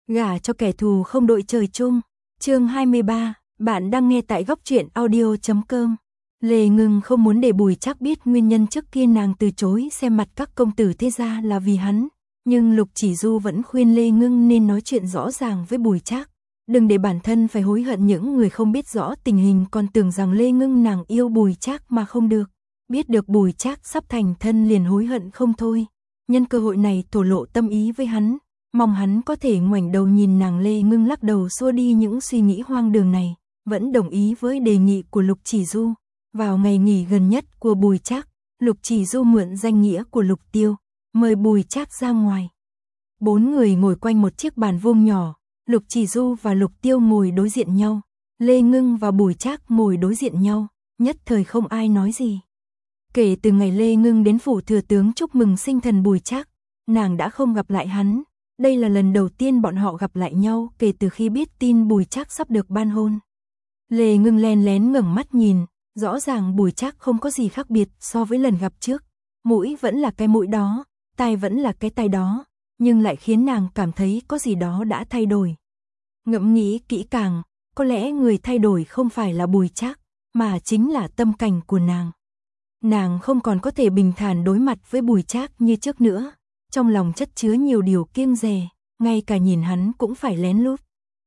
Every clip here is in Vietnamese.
Gả cho kẻ thù không đội trời chung. Chương 23, bạn đang nghe tại góc truyện audio.com. Lê Ngưng không muốn để Bùi Trác biết nguyên nhân trước kia nàng từ chối xem mặt các công tử thế gia là vì hắn, nhưng Lục Chỉ Du vẫn khuyên Lê Ngưng nên nói chuyện rõ ràng với Bùi Trác, đừng để bản thân phải hối hận. Những người không biết rõ tình hình còn tưởng rằng Lê Ngưng nàng yêu Bùi Trác mà không được, biết được Bùi Trác sắp thành thân liền hối hận không thôi. Nhân cơ hội này thổ lộ tâm ý với hắn, mong hắn có thể ngoảnh đầu nhìn nàng. Lê Ngưng lắc đầu xua đi những suy nghĩ hoang đường này, vẫn đồng ý với đề nghị của Lục Chỉ Du. Vào ngày nghỉ gần nhất của Bùi Trác, Lục Chỉ Du mượn danh nghĩa của Lục Tiêu, mời Bùi Trác ra ngoài. 4 người ngồi quanh một chiếc bàn vuông nhỏ, Lục Chỉ Du và Lục Tiêu ngồi đối diện nhau, Lê Ngưng và Bùi Trác ngồi đối diện nhau, nhất thời không ai nói gì. Kể từ ngày Lê Ngưng đến phủ thừa tướng chúc mừng sinh thần Bùi Trác, nàng đã không gặp lại hắn. Đây là lần đầu tiên bọn họ gặp lại nhau kể từ khi biết tin Bùi Trác sắp được ban hôn. Lê Ngưng len lén ngẩng mắt nhìn, rõ ràng Bùi Trác không có gì khác biệt so với lần gặp trước. Mũi vẫn là cái mũi đó, tai vẫn là cái tai đó, nhưng lại khiến nàng cảm thấy có gì đó đã thay đổi. Ngẫm nghĩ kỹ càng, có lẽ người thay đổi không phải là Bùi Trác, mà chính là tâm cảnh của nàng. Nàng không còn có thể bình thản đối mặt với Bùi Trác như trước nữa, trong lòng chất chứa nhiều điều kiêng dè, ngay cả nhìn hắn cũng phải lén lút.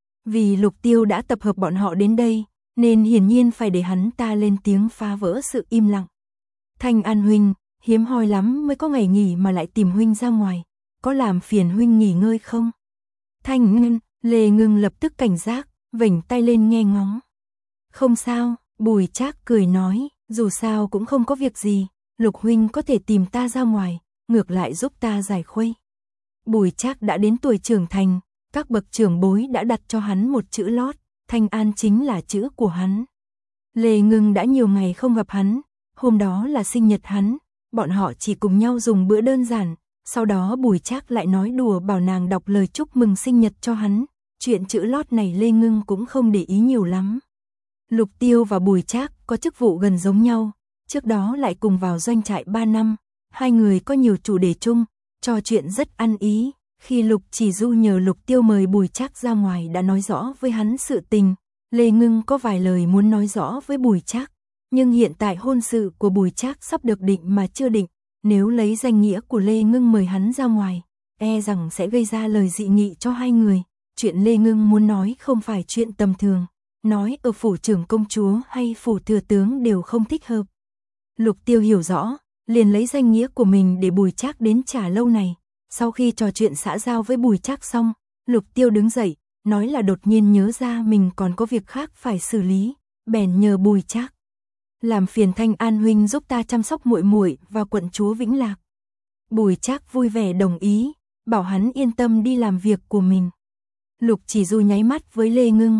Vì Lục Tiêu đã tập hợp bọn họ đến đây, nên hiển nhiên phải để hắn ta lên tiếng phá vỡ sự im lặng. Thanh An huynh, hiếm hoi lắm mới có ngày nghỉ mà lại tìm huynh ra ngoài, có làm phiền huynh nghỉ ngơi không? Thanh Ngân, Lê Ngưng lập tức cảnh giác, vểnh tay lên nghe ngóng. Không sao, Bùi Trác cười nói, dù sao cũng không có việc gì, Lục huynh có thể tìm ta ra ngoài, ngược lại giúp ta giải khuây. Bùi Trác đã đến tuổi trưởng thành, các bậc trưởng bối đã đặt cho hắn một chữ lót, Thanh An chính là chữ của hắn. Lê Ngưng đã nhiều ngày không gặp hắn, hôm đó là sinh nhật hắn, bọn họ chỉ cùng nhau dùng bữa đơn giản, sau đó Bùi Trác lại nói đùa bảo nàng đọc lời chúc mừng sinh nhật cho hắn, chuyện chữ lót này Lê Ngưng cũng không để ý nhiều lắm. Lục Tiêu và Bùi Trác có chức vụ gần giống nhau, trước đó lại cùng vào doanh trại 3 năm, hai người có nhiều chủ đề chung, trò chuyện rất ăn ý. Khi Lục Chỉ Du nhờ Lục Tiêu mời Bùi Trác ra ngoài đã nói rõ với hắn sự tình, Lê Ngưng có vài lời muốn nói rõ với Bùi Trác, nhưng hiện tại hôn sự của Bùi Trác sắp được định mà chưa định, nếu lấy danh nghĩa của Lê Ngưng mời hắn ra ngoài, e rằng sẽ gây ra lời dị nghị cho hai người. Chuyện Lê Ngưng muốn nói không phải chuyện tầm thường, nói ở phủ trưởng công chúa hay phủ thừa tướng đều không thích hợp. Lục Tiêu hiểu rõ, liền lấy danh nghĩa của mình để Bùi Trác đến Trà Lâu này. Sau khi trò chuyện xã giao với Bùi Trác xong, Lục Tiêu đứng dậy, nói là đột nhiên nhớ ra mình còn có việc khác phải xử lý, bèn nhờ Bùi Trác làm phiền Thanh An huynh giúp ta chăm sóc muội muội và quận chúa Vĩnh Lạc. Bùi Trác vui vẻ đồng ý, bảo hắn yên tâm đi làm việc của mình. Lục Chỉ Du nháy mắt với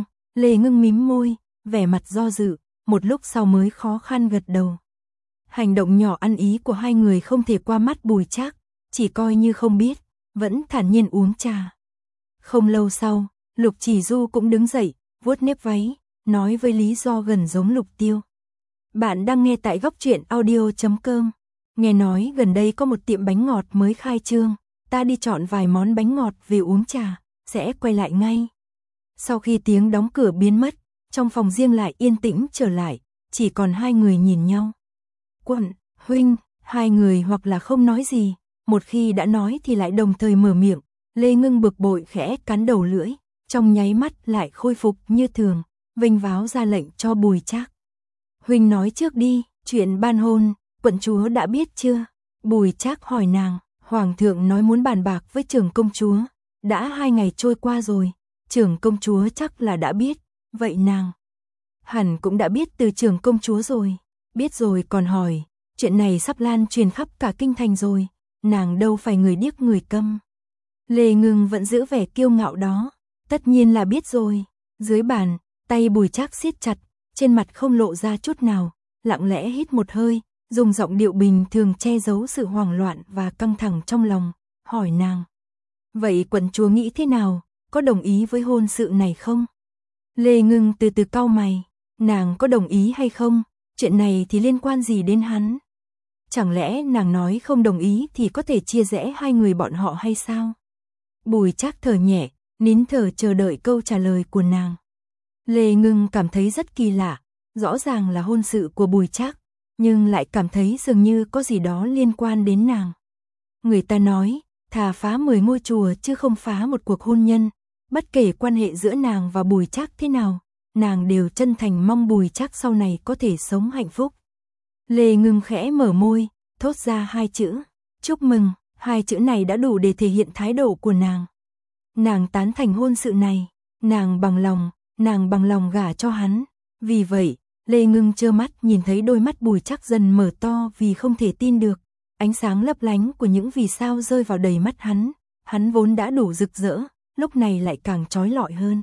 Lê Ngưng mím môi, vẻ mặt do dự, một lúc sau mới khó khăn gật đầu. Hành động nhỏ ăn ý của hai người không thể qua mắt Bùi Trác, chỉ coi như không biết, vẫn thản nhiên uống trà. Không lâu sau, Lục Chỉ Du cũng đứng dậy, vuốt nếp váy, nói với lý do gần giống Lục Tiêu. Bạn đang nghe tại góc truyện audio.com. Nghe nói gần đây có một tiệm bánh ngọt mới khai trương, ta đi chọn vài món bánh ngọt về uống trà, sẽ quay lại ngay. Sau khi tiếng đóng cửa biến mất, trong phòng riêng lại yên tĩnh trở lại, chỉ còn hai người nhìn nhau. Quận, huynh, hai người hoặc là không nói gì, một khi đã nói thì lại đồng thời mở miệng. Lê Ngưng bực bội khẽ cắn đầu lưỡi, trong nháy mắt lại khôi phục như thường, vênh váo ra lệnh cho Bùi Trác. Huynh nói trước đi, chuyện ban hôn, quận chúa đã biết chưa? Bùi Trác hỏi nàng, hoàng thượng nói muốn bàn bạc với trưởng công chúa, đã 2 ngày trôi qua rồi, trưởng công chúa chắc là đã biết, vậy nàng hẳn cũng đã biết từ trưởng công chúa rồi, biết rồi còn hỏi, chuyện này sắp lan truyền khắp cả kinh thành rồi, nàng đâu phải người điếc người câm. Lê Ngưng vẫn giữ vẻ kiêu ngạo đó, tất nhiên là biết rồi. Dưới bàn, tay Bùi Trác siết chặt, trên mặt không lộ ra chút nào, lặng lẽ hít một hơi, dùng giọng điệu bình thường che giấu sự hoảng loạn và căng thẳng trong lòng, hỏi nàng. Vậy quận chúa nghĩ thế nào, có đồng ý với hôn sự này không? Lê Ngưng từ từ cau mày, nàng có đồng ý hay không, chuyện này thì liên quan gì đến hắn? Chẳng lẽ nàng nói không đồng ý thì có thể chia rẽ hai người bọn họ hay sao? Bùi Trác thở nhẹ, nín thở chờ đợi câu trả lời của nàng. Lê Ngưng cảm thấy rất kỳ lạ, rõ ràng là hôn sự của Bùi Trác, nhưng lại cảm thấy dường như có gì đó liên quan đến nàng. Người ta nói, thà phá 10 ngôi chùa chứ không phá một cuộc hôn nhân, bất kể quan hệ giữa nàng và Bùi Trác thế nào, nàng đều chân thành mong Bùi Trác sau này có thể sống hạnh phúc. Lê Ngưng khẽ mở môi, thốt ra 2 chữ, chúc mừng. 2 chữ này đã đủ để thể hiện thái độ của nàng. Nàng tán thành hôn sự này, nàng bằng lòng gả cho hắn. Vì vậy, Lê Ngưng trơ mắt nhìn thấy đôi mắt Bùi Trác dần mở to vì không thể tin được. Ánh sáng lấp lánh của những vì sao rơi vào đầy mắt hắn vốn đã đủ rực rỡ, lúc này lại càng chói lọi hơn.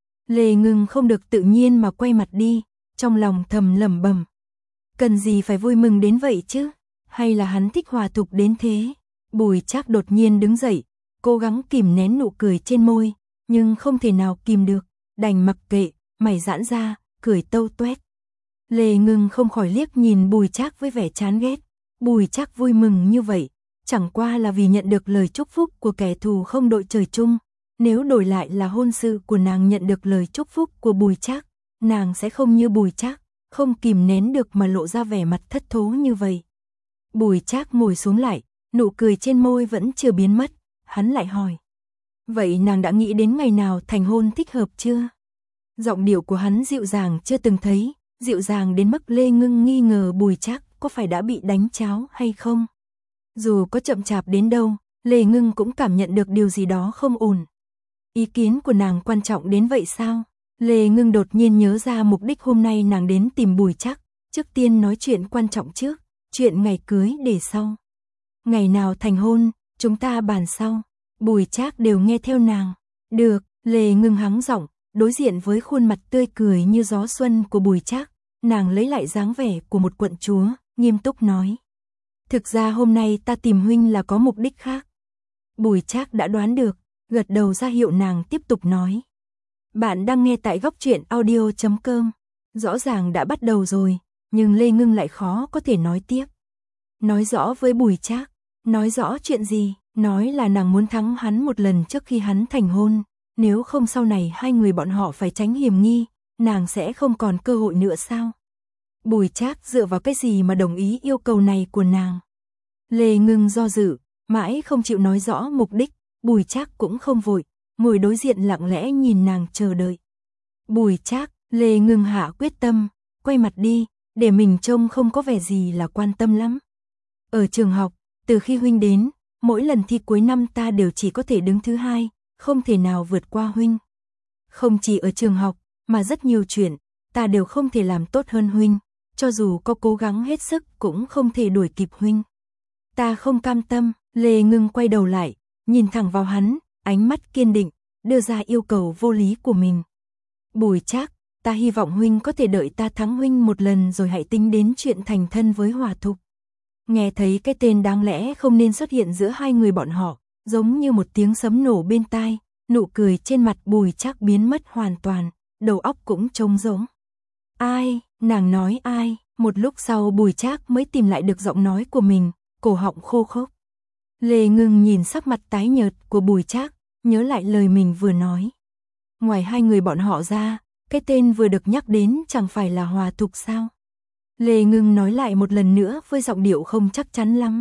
Lê Ngưng không được tự nhiên mà quay mặt đi, trong lòng thầm lẩm bẩm. Cần gì phải vui mừng đến vậy chứ? Hay là hắn thích hòa thục đến thế? Bùi Trác đột nhiên đứng dậy, cố gắng kìm nén nụ cười trên môi, nhưng không thể nào kìm được, đành mặc kệ, mày giãn ra, cười tâu tuét. Lê Ngưng không khỏi liếc nhìn Bùi Trác với vẻ chán ghét. Bùi Trác vui mừng như vậy, chẳng qua là vì nhận được lời chúc phúc của kẻ thù không đội trời chung. Nếu đổi lại là hôn sự của nàng nhận được lời chúc phúc của Bùi Trác, nàng sẽ không như Bùi Trác, không kìm nén được mà lộ ra vẻ mặt thất thố như vậy. Bùi Trác ngồi xuống lại, nụ cười trên môi vẫn chưa biến mất, hắn lại hỏi. Vậy nàng đã nghĩ đến ngày nào thành hôn thích hợp chưa? Giọng điệu của hắn dịu dàng chưa từng thấy, dịu dàng đến mức Lê Ngưng nghi ngờ Bùi Trác có phải đã bị đánh cháo hay không. Dù có chậm chạp đến đâu, Lê Ngưng cũng cảm nhận được điều gì đó không ổn. Ý kiến của nàng quan trọng đến vậy sao? Lê Ngưng đột nhiên nhớ ra mục đích hôm nay nàng đến tìm Bùi Trác, trước tiên nói chuyện quan trọng trước, chuyện ngày cưới để sau. Ngày nào thành hôn, chúng ta bàn sau. Bùi Trác đều nghe theo nàng. Được, Lê Ngưng hắng giọng, đối diện với khuôn mặt tươi cười như gió xuân của Bùi Trác, nàng lấy lại dáng vẻ của một quận chúa, nghiêm túc nói. Thực ra hôm nay ta tìm huynh là có mục đích khác. Bùi Trác đã đoán được, gật đầu ra hiệu nàng tiếp tục nói. Bạn đang nghe tại Góc Truyện Audio.com. Rõ ràng đã bắt đầu rồi, nhưng Lê Ngưng lại khó có thể nói tiếp. Nói rõ với Bùi Trác, nói rõ chuyện gì? Nói là nàng muốn thắng hắn một lần trước khi hắn thành hôn, nếu không sau này hai người bọn họ phải tránh hiểm nghi, nàng sẽ không còn cơ hội nữa sao? Bùi Trác dựa vào cái gì mà đồng ý yêu cầu này của nàng? Lê Ngưng do dự, mãi không chịu nói rõ mục đích, Bùi Trác cũng không vội, ngồi đối diện lặng lẽ nhìn nàng chờ đợi. Bùi Trác, Lê Ngưng hạ quyết tâm, quay mặt đi, để mình trông không có vẻ gì là quan tâm lắm. Ở trường học, từ khi huynh đến, mỗi lần thi cuối năm ta đều chỉ có thể đứng thứ 2, không thể nào vượt qua huynh. Không chỉ ở trường học, mà rất nhiều chuyện, ta đều không thể làm tốt hơn huynh, cho dù có cố gắng hết sức cũng không thể đuổi kịp huynh. Ta không cam tâm. Lê Ngưng quay đầu lại, nhìn thẳng vào hắn, ánh mắt kiên định, đưa ra yêu cầu vô lý của mình. Bùi Trác, ta hy vọng huynh có thể đợi ta thắng huynh một lần rồi hãy tính đến chuyện thành thân với Hòa Thục. Nghe thấy cái tên đáng lẽ không nên xuất hiện giữa hai người bọn họ, giống như một tiếng sấm nổ bên tai, nụ cười trên mặt Bùi Trác biến mất hoàn toàn, đầu óc cũng trống rỗng. Ai? Nàng nói ai? Một lúc sau Bùi Trác mới tìm lại được giọng nói của mình, cổ họng khô khốc. Lê Ngưng nhìn sắc mặt tái nhợt của Bùi Trác, nhớ lại lời mình vừa nói. Ngoài hai người bọn họ ra, cái tên vừa được nhắc đến chẳng phải là Hòa Thục sao? Lê Ngưng nói lại một lần nữa với giọng điệu không chắc chắn lắm.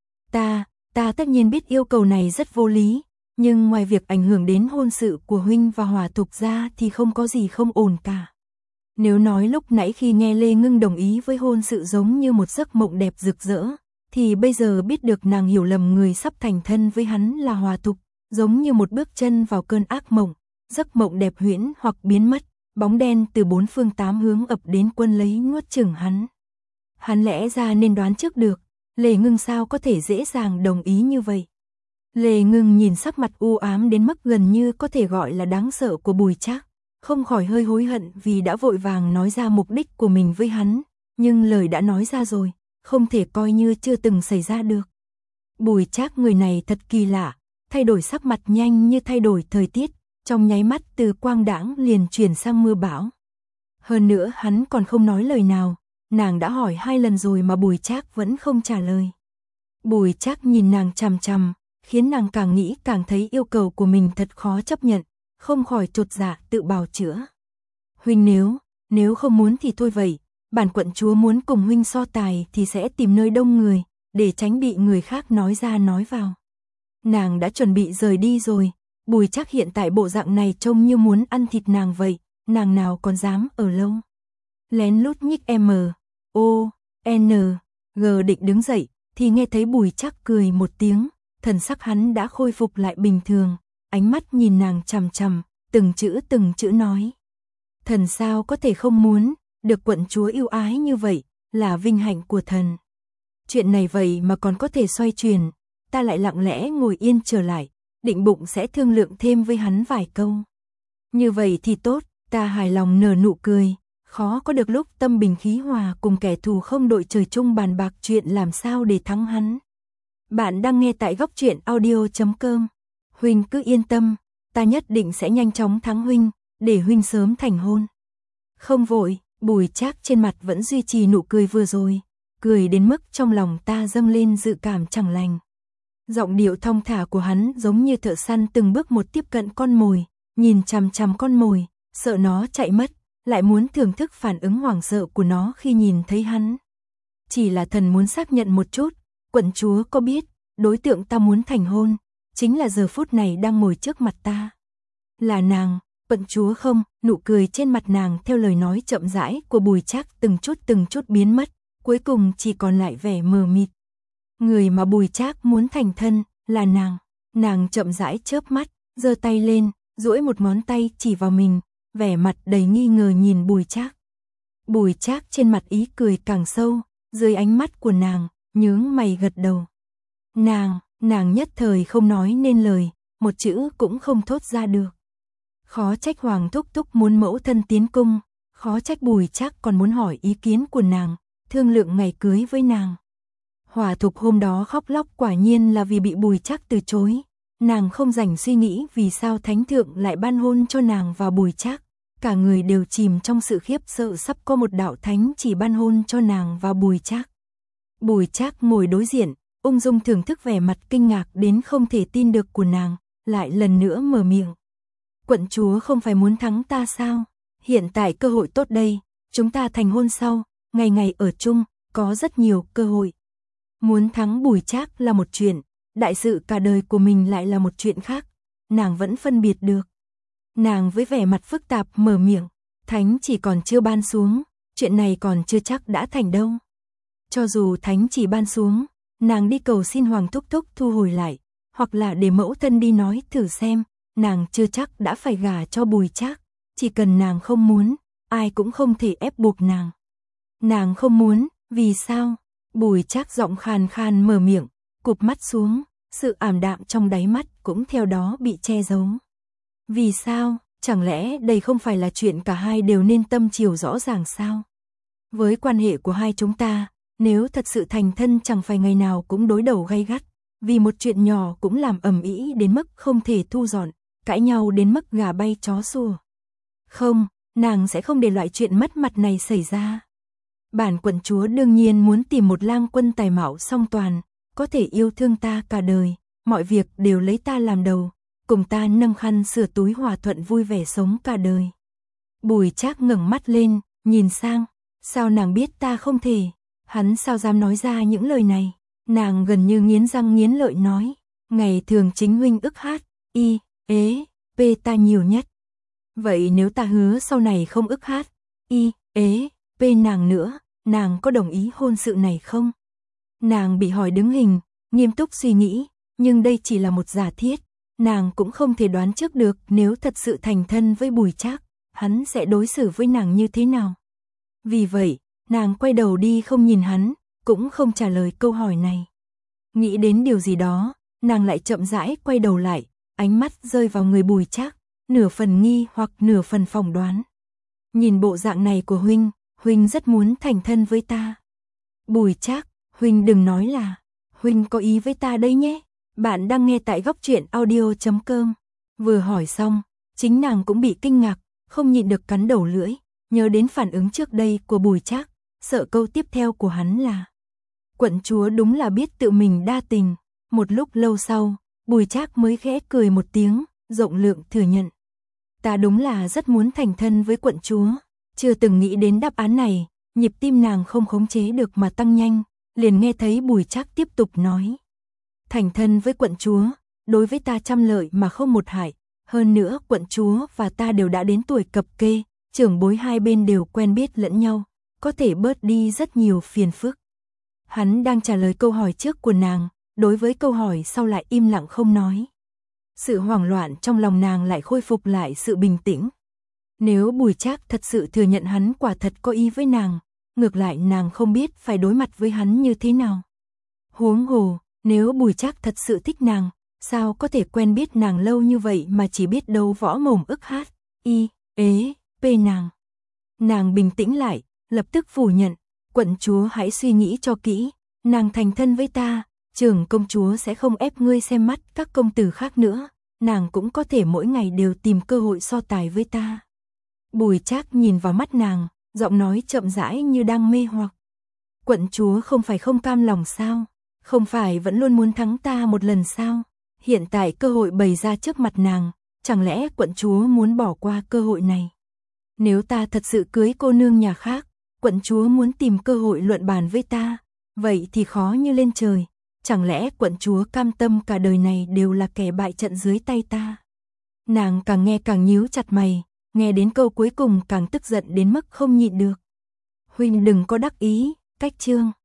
Ta tất nhiên biết yêu cầu này rất vô lý, nhưng ngoài việc ảnh hưởng đến hôn sự của huynh và Hòa Thục ra thì không có gì không ổn cả. Nếu nói lúc nãy khi nghe Lê Ngưng đồng ý với hôn sự giống như một giấc mộng đẹp rực rỡ, thì bây giờ biết được nàng hiểu lầm người sắp thành thân với hắn là Hòa Thục, giống như một bước chân vào cơn ác mộng, giấc mộng đẹp huyễn hoặc biến mất, bóng đen từ 4 phương 8 hướng ập đến quân lấy nuốt chửng hắn. Hắn lẽ ra nên đoán trước được, Lê Ngưng sao có thể dễ dàng đồng ý như vậy. Lê Ngưng nhìn sắc mặt u ám đến mức gần như có thể gọi là đáng sợ của Bùi Trác, không khỏi hơi hối hận vì đã vội vàng nói ra mục đích của mình với hắn, nhưng lời đã nói ra rồi, không thể coi như chưa từng xảy ra được. Bùi Trác người này thật kỳ lạ, thay đổi sắc mặt nhanh như thay đổi thời tiết, trong nháy mắt từ quang đãng liền chuyển sang mưa bão. Hơn nữa hắn còn không nói lời nào, nàng đã hỏi 2 lần rồi mà Bùi Trác vẫn không trả lời. Bùi Trác nhìn nàng chằm chằm, khiến nàng càng nghĩ càng thấy yêu cầu của mình thật khó chấp nhận, không khỏi chột dạ tự bào chữa. Huynh nếu không muốn thì thôi vậy, bản quận chúa muốn cùng huynh so tài thì sẽ tìm nơi đông người, để tránh bị người khác nói ra nói vào. Nàng đã chuẩn bị rời đi rồi, Bùi Trác hiện tại bộ dạng này trông như muốn ăn thịt nàng vậy, nàng nào còn dám ở lâu. Lén lút nhích M.O.N.G định đứng dậy, thì nghe thấy Bùi Trác cười một tiếng, thần sắc hắn đã khôi phục lại bình thường, ánh mắt nhìn nàng chằm chằm, từng chữ nói. Thần sao có thể không muốn, được quận chúa yêu ái như vậy, là vinh hạnh của thần. Chuyện này vậy mà còn có thể xoay chuyển, ta lại lặng lẽ ngồi yên trở lại, định bụng sẽ thương lượng thêm với hắn vài câu. Như vậy thì tốt, ta hài lòng nở nụ cười, khó có được lúc tâm bình khí hòa cùng kẻ thù không đội trời chung bàn bạc chuyện làm sao để thắng hắn. Bạn đang nghe tại Góc Truyện Audio.com. Huynh cứ yên tâm, ta nhất định sẽ nhanh chóng thắng huynh, để huynh sớm thành hôn. Không vội, Bùi Trác trên mặt vẫn duy trì nụ cười vừa rồi, cười đến mức trong lòng ta dâng lên dự cảm chẳng lành. Giọng điệu thong thả của hắn giống như thợ săn từng bước một tiếp cận con mồi, nhìn chằm chằm con mồi, sợ nó chạy mất, lại muốn thưởng thức phản ứng hoảng sợ của nó khi nhìn thấy hắn. Chỉ là thần muốn xác nhận một chút, quận chúa có biết, đối tượng ta muốn thành hôn, chính là giờ phút này đang ngồi trước mặt ta. Là nàng, quận chúa không? Nụ cười trên mặt nàng theo lời nói chậm rãi của Bùi Trác từng chút biến mất, cuối cùng chỉ còn lại vẻ mờ mịt. Người mà Bùi Trác muốn thành thân, là nàng. Nàng chậm rãi chớp mắt, giơ tay lên, duỗi một ngón tay chỉ vào mình, vẻ mặt đầy nghi ngờ nhìn Bùi Trác. Bùi Trác trên mặt ý cười càng sâu, dưới ánh mắt của nàng, nhướng mày gật đầu. Nàng nhất thời không nói nên lời, một chữ cũng không thốt ra được. Khó trách Hoàng thúc thúc muốn mẫu thân tiến cung, khó trách Bùi Trác còn muốn hỏi ý kiến của nàng, thương lượng ngày cưới với nàng. Hòa Thục hôm đó khóc lóc quả nhiên là vì bị Bùi Trác từ chối, nàng không rảnh suy nghĩ vì sao thánh thượng lại ban hôn cho nàng và Bùi Trác, cả người đều chìm trong sự khiếp sợ sắp có một đạo thánh chỉ ban hôn cho nàng và Bùi Trác. Bùi Trác ngồi đối diện, ung dung thưởng thức vẻ mặt kinh ngạc đến không thể tin được của nàng, lại lần nữa mở miệng. Quận chúa không phải muốn thắng ta sao? Hiện tại cơ hội tốt đây, chúng ta thành hôn sau, ngày ngày ở chung, có rất nhiều cơ hội. Muốn thắng Bùi Trác là một chuyện, đại sự cả đời của mình lại là một chuyện khác, nàng vẫn phân biệt được. Nàng với vẻ mặt phức tạp mở miệng, thánh chỉ còn chưa ban xuống, chuyện này còn chưa chắc đã thành đâu. Cho dù thánh chỉ ban xuống, nàng đi cầu xin Hoàng thúc thúc thu hồi lại, hoặc là để mẫu thân đi nói thử xem, nàng chưa chắc đã phải gả cho Bùi Trác, chỉ cần nàng không muốn, ai cũng không thể ép buộc nàng. Nàng không muốn, vì sao? Bùi Trác giọng khàn khàn mở miệng, cụp mắt xuống, sự ảm đạm trong đáy mắt cũng theo đó bị che giấu. Vì sao? Chẳng lẽ đây không phải là chuyện cả hai đều nên tâm chiều rõ ràng sao? Với quan hệ của hai chúng ta, nếu thật sự thành thân chẳng phải ngày nào cũng đối đầu gay gắt, vì một chuyện nhỏ cũng làm ầm ĩ đến mức không thể thu dọn, cãi nhau đến mức gà bay chó sủa. Không, nàng sẽ không để loại chuyện mất mặt này xảy ra. Bản quận chúa đương nhiên muốn tìm một lang quân tài mạo song toàn, có thể yêu thương ta cả đời, mọi việc đều lấy ta làm đầu, cùng ta nâng khăn sửa túi hòa thuận vui vẻ sống cả đời. Bùi Trác ngẩng mắt lên, nhìn sang, sao nàng biết ta không thể, hắn sao dám nói ra những lời này, nàng gần như nghiến răng nghiến lợi nói, ngày thường chính huynh ức hát, p ta nhiều nhất. Vậy nếu ta hứa sau này không ức hát, p nàng nữa, nàng có đồng ý hôn sự này không? Nàng bị hỏi đứng hình, nghiêm túc suy nghĩ, nhưng đây chỉ là một giả thiết, nàng cũng không thể đoán trước được nếu thật sự thành thân với Bùi Trác, hắn sẽ đối xử với nàng như thế nào. Vì vậy, nàng quay đầu đi không nhìn hắn, cũng không trả lời câu hỏi này. Nghĩ đến điều gì đó, nàng lại chậm rãi quay đầu lại, ánh mắt rơi vào người Bùi Trác, nửa phần nghi hoặc nửa phần phỏng đoán. Nhìn bộ dạng này của huynh rất muốn thành thân với ta. Bùi Trác, huynh đừng nói là, huynh có ý với ta đây nhé. Bạn đang nghe tại Góc Truyện Audio.com. Vừa hỏi xong, chính nàng cũng bị kinh ngạc, không nhịn được cắn đầu lưỡi, nhớ đến phản ứng trước đây của Bùi Trác, sợ câu tiếp theo của hắn là quận chúa đúng là biết tự mình đa tình. Một lúc lâu sau, Bùi Trác mới khẽ cười một tiếng, rộng lượng thừa nhận. Ta đúng là rất muốn thành thân với quận chúa. Chưa từng nghĩ đến đáp án này, nhịp tim nàng không khống chế được mà tăng nhanh, liền nghe thấy Bùi Trác tiếp tục nói. Thành thân với quận chúa, đối với ta trăm lợi mà không một hại, hơn nữa quận chúa và ta đều đã đến tuổi cập kê, trưởng bối hai bên đều quen biết lẫn nhau, có thể bớt đi rất nhiều phiền phức. Hắn đang trả lời câu hỏi trước của nàng, đối với câu hỏi sau lại im lặng không nói. Sự hoảng loạn trong lòng nàng lại khôi phục lại sự bình tĩnh. Nếu Bùi Trác thật sự thừa nhận hắn quả thật có ý với nàng, ngược lại nàng không biết phải đối mặt với hắn như thế nào. Huống hồ, nếu Bùi Trác thật sự thích nàng, sao có thể quen biết nàng lâu như vậy mà chỉ biết đấu võ mồm ức hát, y, ế, pê nàng. Nàng bình tĩnh lại, lập tức phủ nhận, quận chúa hãy suy nghĩ cho kỹ, nàng thành thân với ta, trưởng công chúa sẽ không ép ngươi xem mắt các công tử khác nữa, nàng cũng có thể mỗi ngày đều tìm cơ hội so tài với ta. Bùi Trác nhìn vào mắt nàng, giọng nói chậm rãi như đang mê hoặc. Quận chúa không phải không cam lòng sao? Không phải vẫn luôn muốn thắng ta một lần sao? Hiện tại cơ hội bày ra trước mặt nàng, chẳng lẽ quận chúa muốn bỏ qua cơ hội này? Nếu ta thật sự cưới cô nương nhà khác, quận chúa muốn tìm cơ hội luận bàn với ta, vậy thì khó như lên trời. Chẳng lẽ quận chúa cam tâm cả đời này đều là kẻ bại trận dưới tay ta? Nàng càng nghe càng nhíu chặt mày, nghe đến câu cuối cùng càng tức giận đến mức không nhịn được. Huynh đừng có đắc ý, cách chương.